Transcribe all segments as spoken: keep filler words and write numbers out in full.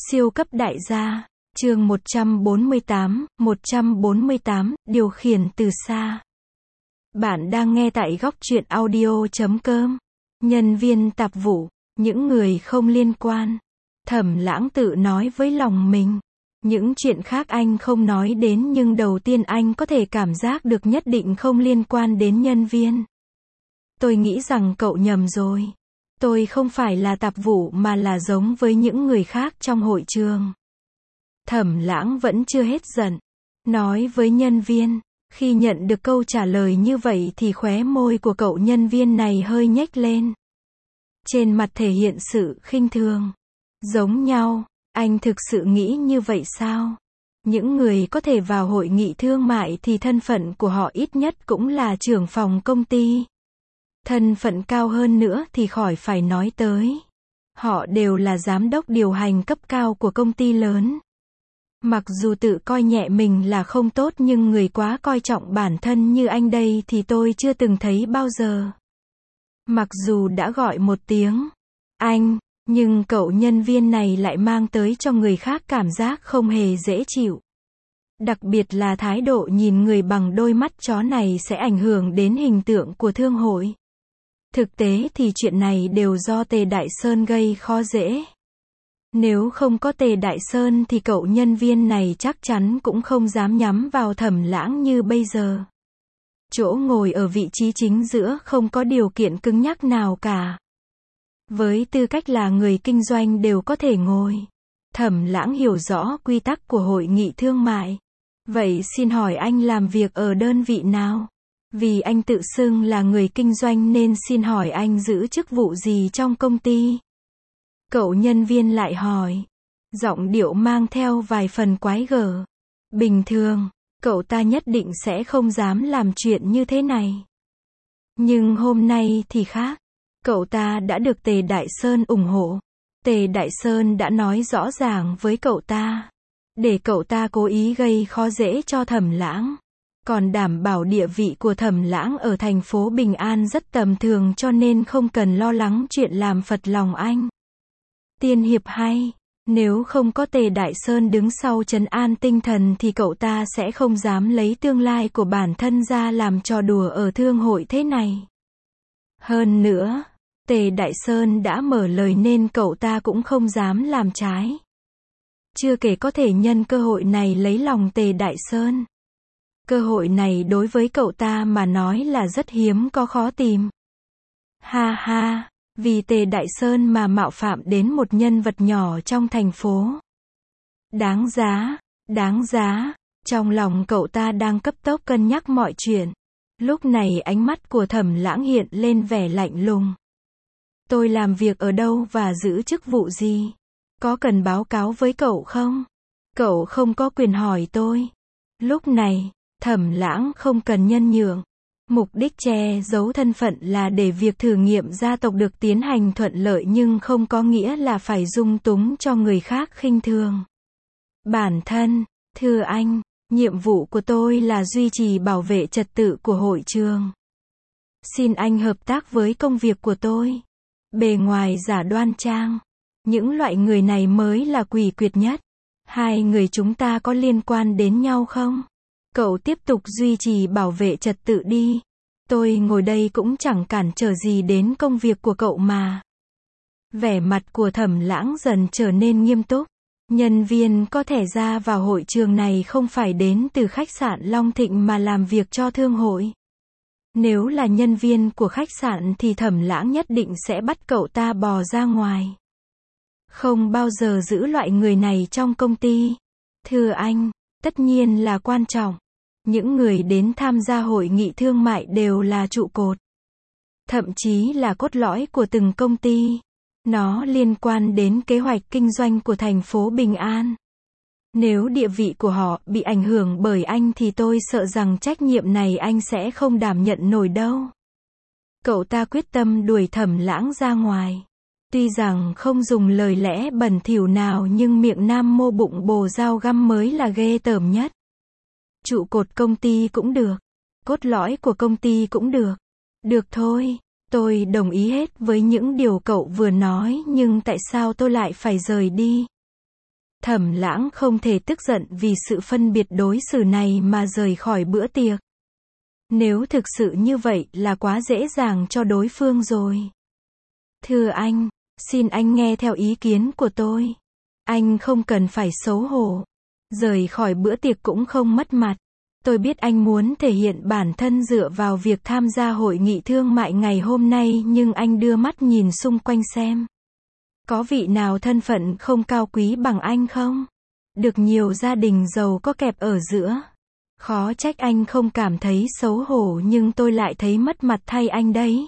Siêu cấp đại gia, chương một trăm bốn mươi tám, một trăm bốn mươi tám, điều khiển từ xa. Bạn đang nghe tại góc truyện audio chấm com. Nhân viên tạp vụ, những người không liên quan. Thẩm Lãng tự nói với lòng mình. Những chuyện khác anh không nói đến nhưng đầu tiên anh có thể cảm giác được nhất định không liên quan đến nhân viên. Tôi nghĩ rằng cậu nhầm rồi. Tôi không phải là tạp vụ mà là giống với những người khác trong hội trường. Thẩm Lãng vẫn chưa hết giận. Nói với nhân viên, khi nhận được câu trả lời như vậy thì khóe môi của cậu nhân viên này hơi nhếch lên. Trên mặt thể hiện sự khinh thường. Giống nhau, anh thực sự nghĩ như vậy sao? Những người có thể vào hội nghị thương mại thì thân phận của họ ít nhất cũng là trưởng phòng công ty. Thân phận cao hơn nữa thì khỏi phải nói tới. Họ đều là giám đốc điều hành cấp cao của công ty lớn. Mặc dù tự coi nhẹ mình là không tốt nhưng người quá coi trọng bản thân như anh đây thì tôi chưa từng thấy bao giờ. Mặc dù đã gọi một tiếng anh, nhưng cậu nhân viên này lại mang tới cho người khác cảm giác không hề dễ chịu. Đặc biệt là thái độ nhìn người bằng đôi mắt chó này sẽ ảnh hưởng đến hình tượng của thương hội. Thực tế thì chuyện này đều do Tề Đại Sơn gây khó dễ. Nếu không có Tề Đại Sơn thì cậu nhân viên này chắc chắn cũng không dám nhắm vào Thẩm Lãng như bây giờ. Chỗ ngồi ở vị trí chính giữa không có điều kiện cứng nhắc nào cả. Với tư cách là người kinh doanh đều có thể ngồi. Thẩm Lãng hiểu rõ quy tắc của hội nghị thương mại. Vậy xin hỏi anh làm việc ở đơn vị nào? Vì anh tự xưng là người kinh doanh nên xin hỏi anh giữ chức vụ gì trong công ty? Cậu nhân viên lại hỏi. Giọng điệu mang theo vài phần quái gở. Bình thường, cậu ta nhất định sẽ không dám làm chuyện như thế này. Nhưng hôm nay thì khác. Cậu ta đã được Tề Đại Sơn ủng hộ. Tề Đại Sơn đã nói rõ ràng với cậu ta. Để cậu ta cố ý gây khó dễ cho Thẩm Lãng. Còn đảm bảo địa vị của Thẩm Lãng ở thành phố Bình An rất tầm thường cho nên không cần lo lắng chuyện làm phật lòng anh. Tiên hiệp hay, nếu không có Tề Đại Sơn đứng sau trấn an tinh thần thì cậu ta sẽ không dám lấy tương lai của bản thân ra làm trò đùa ở thương hội thế này. Hơn nữa, Tề Đại Sơn đã mở lời nên cậu ta cũng không dám làm trái. Chưa kể có thể nhân cơ hội này lấy lòng Tề Đại Sơn. Cơ hội này đối với cậu ta mà nói là rất hiếm có khó tìm. Ha ha, vì Tề Đại Sơn mà mạo phạm đến một nhân vật nhỏ trong thành phố. Đáng giá, đáng giá, trong lòng cậu ta đang cấp tốc cân nhắc mọi chuyện. Lúc này ánh mắt của Thẩm Lãng hiện lên vẻ lạnh lùng. Tôi làm việc ở đâu và giữ chức vụ gì? Có cần báo cáo với cậu không? Cậu không có quyền hỏi tôi. Lúc này, Thẩm Lãng không cần nhân nhượng. Mục đích che giấu thân phận là để việc thử nghiệm gia tộc được tiến hành thuận lợi nhưng không có nghĩa là phải dung túng cho người khác khinh thường. Bản thân, thưa anh, nhiệm vụ của tôi là duy trì bảo vệ trật tự của hội trường. Xin anh hợp tác với công việc của tôi. Bề ngoài giả đoan trang. Những loại người này mới là quỷ quyệt nhất. Hai người chúng ta có liên quan đến nhau không? Cậu tiếp tục duy trì bảo vệ trật tự đi. Tôi ngồi đây cũng chẳng cản trở gì đến công việc của cậu mà. Vẻ mặt của Thẩm Lãng dần trở nên nghiêm túc. Nhân viên có thẻ ra vào hội trường này không phải đến từ khách sạn Long Thịnh mà làm việc cho thương hội. Nếu là nhân viên của khách sạn thì Thẩm Lãng nhất định sẽ bắt cậu ta bò ra ngoài. Không bao giờ giữ loại người này trong công ty. Thưa anh, tất nhiên là quan trọng. Những người đến tham gia hội nghị thương mại đều là trụ cột. Thậm chí là cốt lõi của từng công ty. Nó liên quan đến kế hoạch kinh doanh của thành phố Bình An. Nếu địa vị của họ bị ảnh hưởng bởi anh thì tôi sợ rằng trách nhiệm này anh sẽ không đảm nhận nổi đâu. Cậu ta quyết tâm đuổi Thẩm Lãng ra ngoài. Tuy rằng không dùng lời lẽ bẩn thỉu nào nhưng miệng nam mô bụng bồ dao găm mới là ghê tởm nhất. Trụ cột công ty cũng được. Cốt lõi của công ty cũng được. Được thôi, tôi đồng ý hết với những điều cậu vừa nói nhưng tại sao tôi lại phải rời đi? Thẩm Lãng không thể tức giận vì sự phân biệt đối xử này mà rời khỏi bữa tiệc. Nếu thực sự như vậy là quá dễ dàng cho đối phương rồi. Thưa anh, xin anh nghe theo ý kiến của tôi. Anh không cần phải xấu hổ. Rời khỏi bữa tiệc cũng không mất mặt. Tôi biết anh muốn thể hiện bản thân dựa vào việc tham gia hội nghị thương mại ngày hôm nay, nhưng anh đưa mắt nhìn xung quanh xem. Có vị nào thân phận không cao quý bằng anh không? Được nhiều gia đình giàu có kẹp ở giữa. Khó trách anh không cảm thấy xấu hổ, nhưng tôi lại thấy mất mặt thay anh đấy.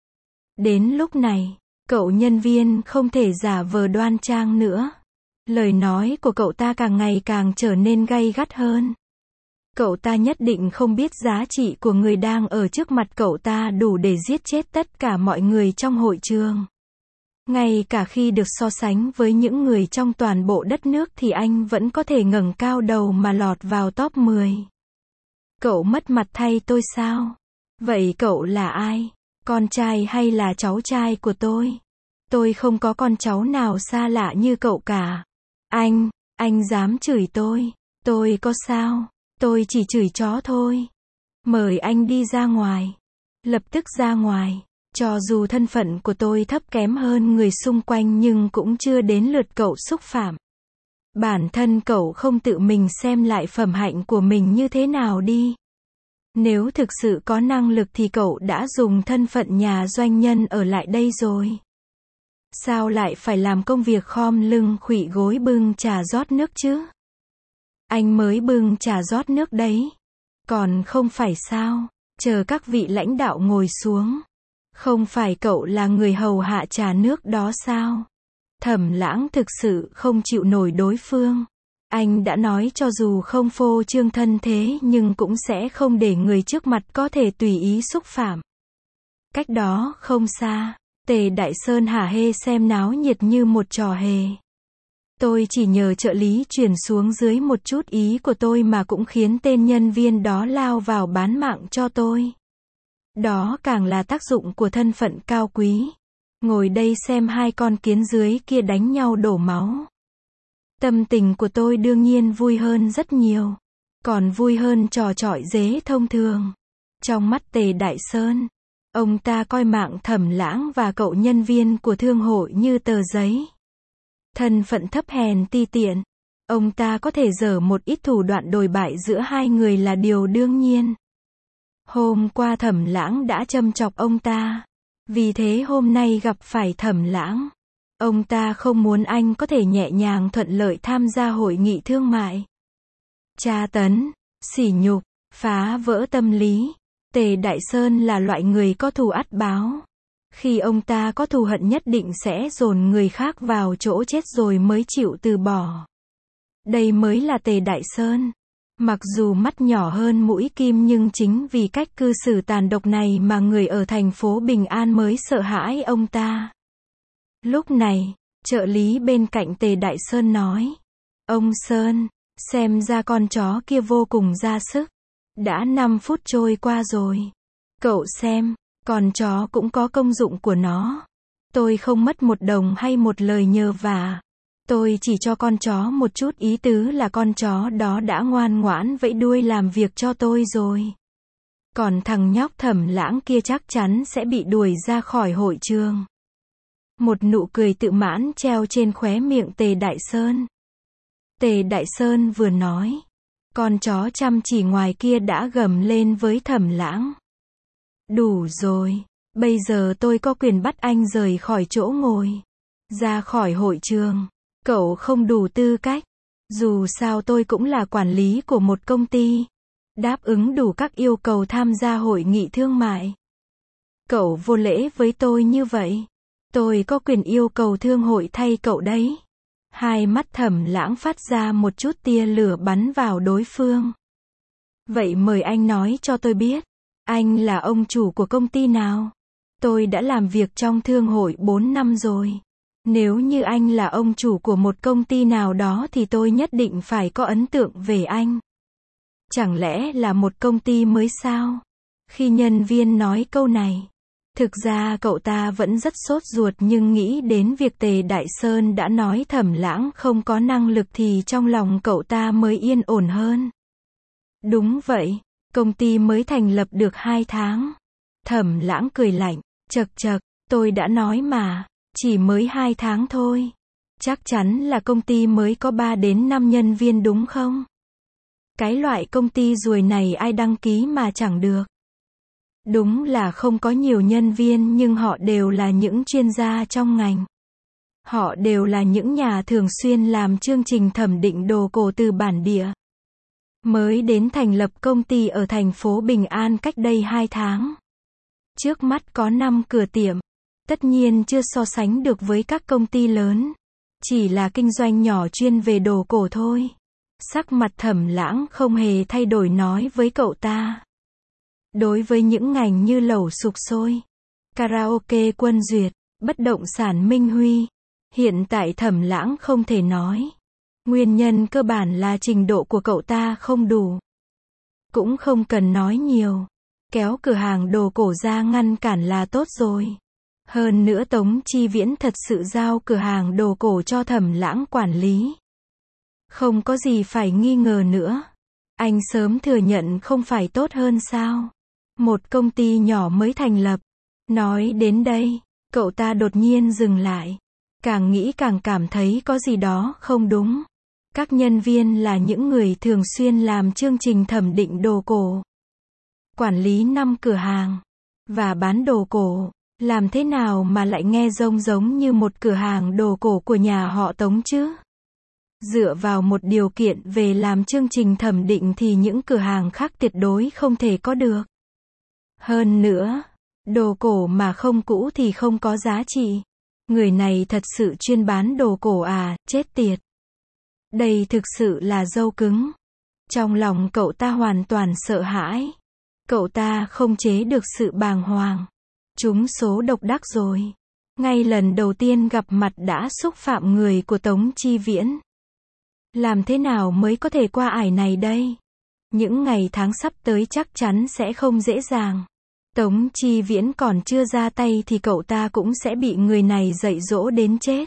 Đến lúc này, cậu nhân viên không thể giả vờ đoan trang nữa. Lời nói của cậu ta càng ngày càng trở nên gay gắt hơn. Cậu ta nhất định không biết giá trị của người đang ở trước mặt cậu ta đủ để giết chết tất cả mọi người trong hội trường. Ngay cả khi được so sánh với những người trong toàn bộ đất nước thì anh vẫn có thể ngẩng cao đầu mà lọt vào top mười. Cậu mất mặt thay tôi sao? Vậy cậu là ai? Con trai hay là cháu trai của tôi? Tôi không có con cháu nào xa lạ như cậu cả. Anh, anh dám chửi tôi? Tôi có sao? Tôi chỉ chửi chó thôi. Mời anh đi ra ngoài. Lập tức ra ngoài. Cho dù thân phận của tôi thấp kém hơn người xung quanh nhưng cũng chưa đến lượt cậu xúc phạm. Bản thân cậu không tự mình xem lại phẩm hạnh của mình như thế nào đi. Nếu thực sự có năng lực thì cậu đã dùng thân phận nhà doanh nhân ở lại đây rồi. Sao lại phải làm công việc khom lưng khuỵu gối bưng trà rót nước chứ? Anh mới bưng trà rót nước đấy. Còn không phải sao? Chờ các vị lãnh đạo ngồi xuống. Không phải cậu là người hầu hạ trà nước đó sao? Thẩm Lãng thực sự không chịu nổi đối phương. Anh đã nói cho dù không phô trương thân thế nhưng cũng sẽ không để người trước mặt có thể tùy ý xúc phạm. Cách đó không xa, Tề Đại Sơn hả hê xem náo nhiệt như một trò hề. Tôi chỉ nhờ trợ lý chuyển xuống dưới một chút ý của tôi mà cũng khiến tên nhân viên đó lao vào bán mạng cho tôi. Đó càng là tác dụng của thân phận cao quý. Ngồi đây xem hai con kiến dưới kia đánh nhau đổ máu. Tâm tình của tôi đương nhiên vui hơn rất nhiều. Còn vui hơn trò chọi dế thông thường. Trong mắt Tề Đại Sơn, ông ta coi mạng Thẩm Lãng và cậu nhân viên của thương hội như tờ giấy. Thân phận thấp hèn ti tiện. Ông ta có thể dở một ít thủ đoạn đồi bại giữa hai người là điều đương nhiên. Hôm qua Thẩm Lãng đã châm chọc ông ta. Vì thế hôm nay gặp phải Thẩm Lãng. Ông ta không muốn anh có thể nhẹ nhàng thuận lợi tham gia hội nghị thương mại. Tra tấn, sỉ nhục, phá vỡ tâm lý. Tề Đại Sơn là loại người có thù ắt báo. Khi ông ta có thù hận nhất định sẽ dồn người khác vào chỗ chết rồi mới chịu từ bỏ. Đây mới là Tề Đại Sơn. Mặc dù mắt nhỏ hơn mũi kim nhưng chính vì cách cư xử tàn độc này mà người ở thành phố Bình An mới sợ hãi ông ta. Lúc này, trợ lý bên cạnh Tề Đại Sơn nói. Ông Sơn, xem ra con chó kia vô cùng ra sức. Đã năm phút trôi qua rồi. Cậu xem, con chó cũng có công dụng của nó. Tôi không mất một đồng hay một lời nhờ vả. Tôi chỉ cho con chó một chút ý tứ là con chó đó đã ngoan ngoãn vẫy đuôi làm việc cho tôi rồi. Còn thằng nhóc Thẩm Lãng kia chắc chắn sẽ bị đuổi ra khỏi hội trường. Một nụ cười tự mãn treo trên khóe miệng Tề Đại Sơn. Tề Đại Sơn vừa nói. Con chó chăm chỉ ngoài kia đã gầm lên với Thẩm Lãng. Đủ rồi. Bây giờ tôi có quyền bắt anh rời khỏi chỗ ngồi. Ra khỏi hội trường. Cậu không đủ tư cách. Dù sao tôi cũng là quản lý của một công ty. Đáp ứng đủ các yêu cầu tham gia hội nghị thương mại. Cậu vô lễ với tôi như vậy. Tôi có quyền yêu cầu thương hội thay cậu đấy. Hai mắt Thẩm Lãng phát ra một chút tia lửa bắn vào đối phương. Vậy mời anh nói cho tôi biết. Anh là ông chủ của công ty nào? Tôi đã làm việc trong thương hội bốn năm rồi. Nếu như anh là ông chủ của một công ty nào đó thì tôi nhất định phải có ấn tượng về anh. Chẳng lẽ là một công ty mới sao? Khi nhân viên nói câu này, Thực ra cậu ta vẫn rất sốt ruột nhưng nghĩ đến việc Tề Đại Sơn đã nói Thẩm Lãng không có năng lực thì trong lòng cậu ta mới yên ổn hơn. Đúng vậy, công ty mới thành lập được hai tháng. Thẩm Lãng cười lạnh, chậc chậc, tôi đã nói mà, chỉ mới hai tháng thôi. Chắc chắn là công ty mới có ba đến năm nhân viên đúng không? Cái loại công ty ruồi này ai đăng ký mà chẳng được. Đúng là không có nhiều nhân viên nhưng họ đều là những chuyên gia trong ngành. Họ đều là những nhà thường xuyên làm chương trình thẩm định đồ cổ từ bản địa. Mới đến thành lập công ty ở thành phố Bình An cách đây hai tháng. Trước mắt có năm cửa tiệm. Tất nhiên chưa so sánh được với các công ty lớn. Chỉ là kinh doanh nhỏ chuyên về đồ cổ thôi. Sắc mặt Thẩm Lãng không hề thay đổi nói với cậu ta. Đối với những ngành như lẩu sục sôi, karaoke Quân Duyệt, bất động sản Minh Huy, hiện tại Thẩm Lãng không thể nói. Nguyên nhân cơ bản là trình độ của cậu ta không đủ. Cũng không cần nói nhiều. Kéo cửa hàng đồ cổ ra ngăn cản là tốt rồi. Hơn nữa Tống Chi Viễn thật sự giao cửa hàng đồ cổ cho Thẩm Lãng quản lý. Không có gì phải nghi ngờ nữa. Anh sớm thừa nhận không phải tốt hơn sao? Một công ty nhỏ mới thành lập. Nói đến đây, cậu ta đột nhiên dừng lại. Càng nghĩ càng cảm thấy có gì đó không đúng. Các nhân viên là những người thường xuyên làm chương trình thẩm định đồ cổ. Quản lý năm cửa hàng. Và bán đồ cổ. Làm thế nào mà lại nghe rông giống như một cửa hàng đồ cổ của nhà họ Tống chứ? Dựa vào một điều kiện về làm chương trình thẩm định thì những cửa hàng khác tuyệt đối không thể có được. Hơn nữa, đồ cổ mà không cũ thì không có giá trị. Người này thật sự chuyên bán đồ cổ à, chết tiệt. Đây thực sự là dâu cứng. Trong lòng cậu ta hoàn toàn sợ hãi. Cậu ta không chế được sự bàng hoàng. Trúng số độc đắc rồi. Ngay lần đầu tiên gặp mặt đã xúc phạm người của Tống Chi Viễn. Làm thế nào mới có thể qua ải này đây? Những ngày tháng sắp tới chắc chắn sẽ không dễ dàng. Tống Chi Viễn còn chưa ra tay thì cậu ta cũng sẽ bị người này dạy dỗ đến chết.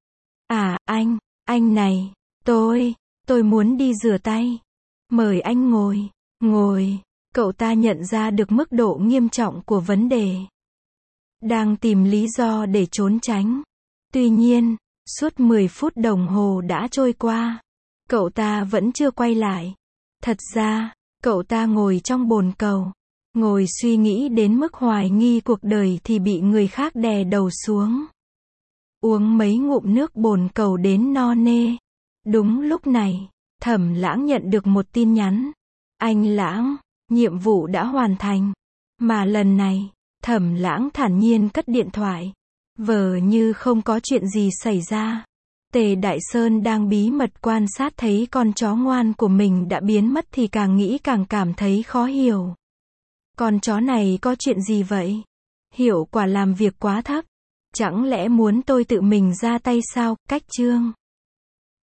À, anh, anh này, tôi, tôi muốn đi rửa tay. Mời anh ngồi, ngồi. Cậu ta nhận ra được mức độ nghiêm trọng của vấn đề. Đang tìm lý do để trốn tránh. Tuy nhiên, suốt mười phút đồng hồ đã trôi qua. Cậu ta vẫn chưa quay lại. Thật ra, cậu ta ngồi trong bồn cầu. Ngồi suy nghĩ đến mức hoài nghi cuộc đời thì bị người khác đè đầu xuống. Uống mấy ngụm nước bồn cầu đến no nê. Đúng lúc này, Thẩm Lãng nhận được một tin nhắn. Anh Lãng, nhiệm vụ đã hoàn thành. Mà lần này, Thẩm Lãng thản nhiên cất điện thoại. Vờ như không có chuyện gì xảy ra. Tề Đại Sơn đang bí mật quan sát thấy con chó ngoan của mình đã biến mất thì càng nghĩ càng cảm thấy khó hiểu. Con chó này có chuyện gì vậy? Hiệu quả làm việc quá thấp. Chẳng lẽ muốn tôi tự mình ra tay sao? Cách chương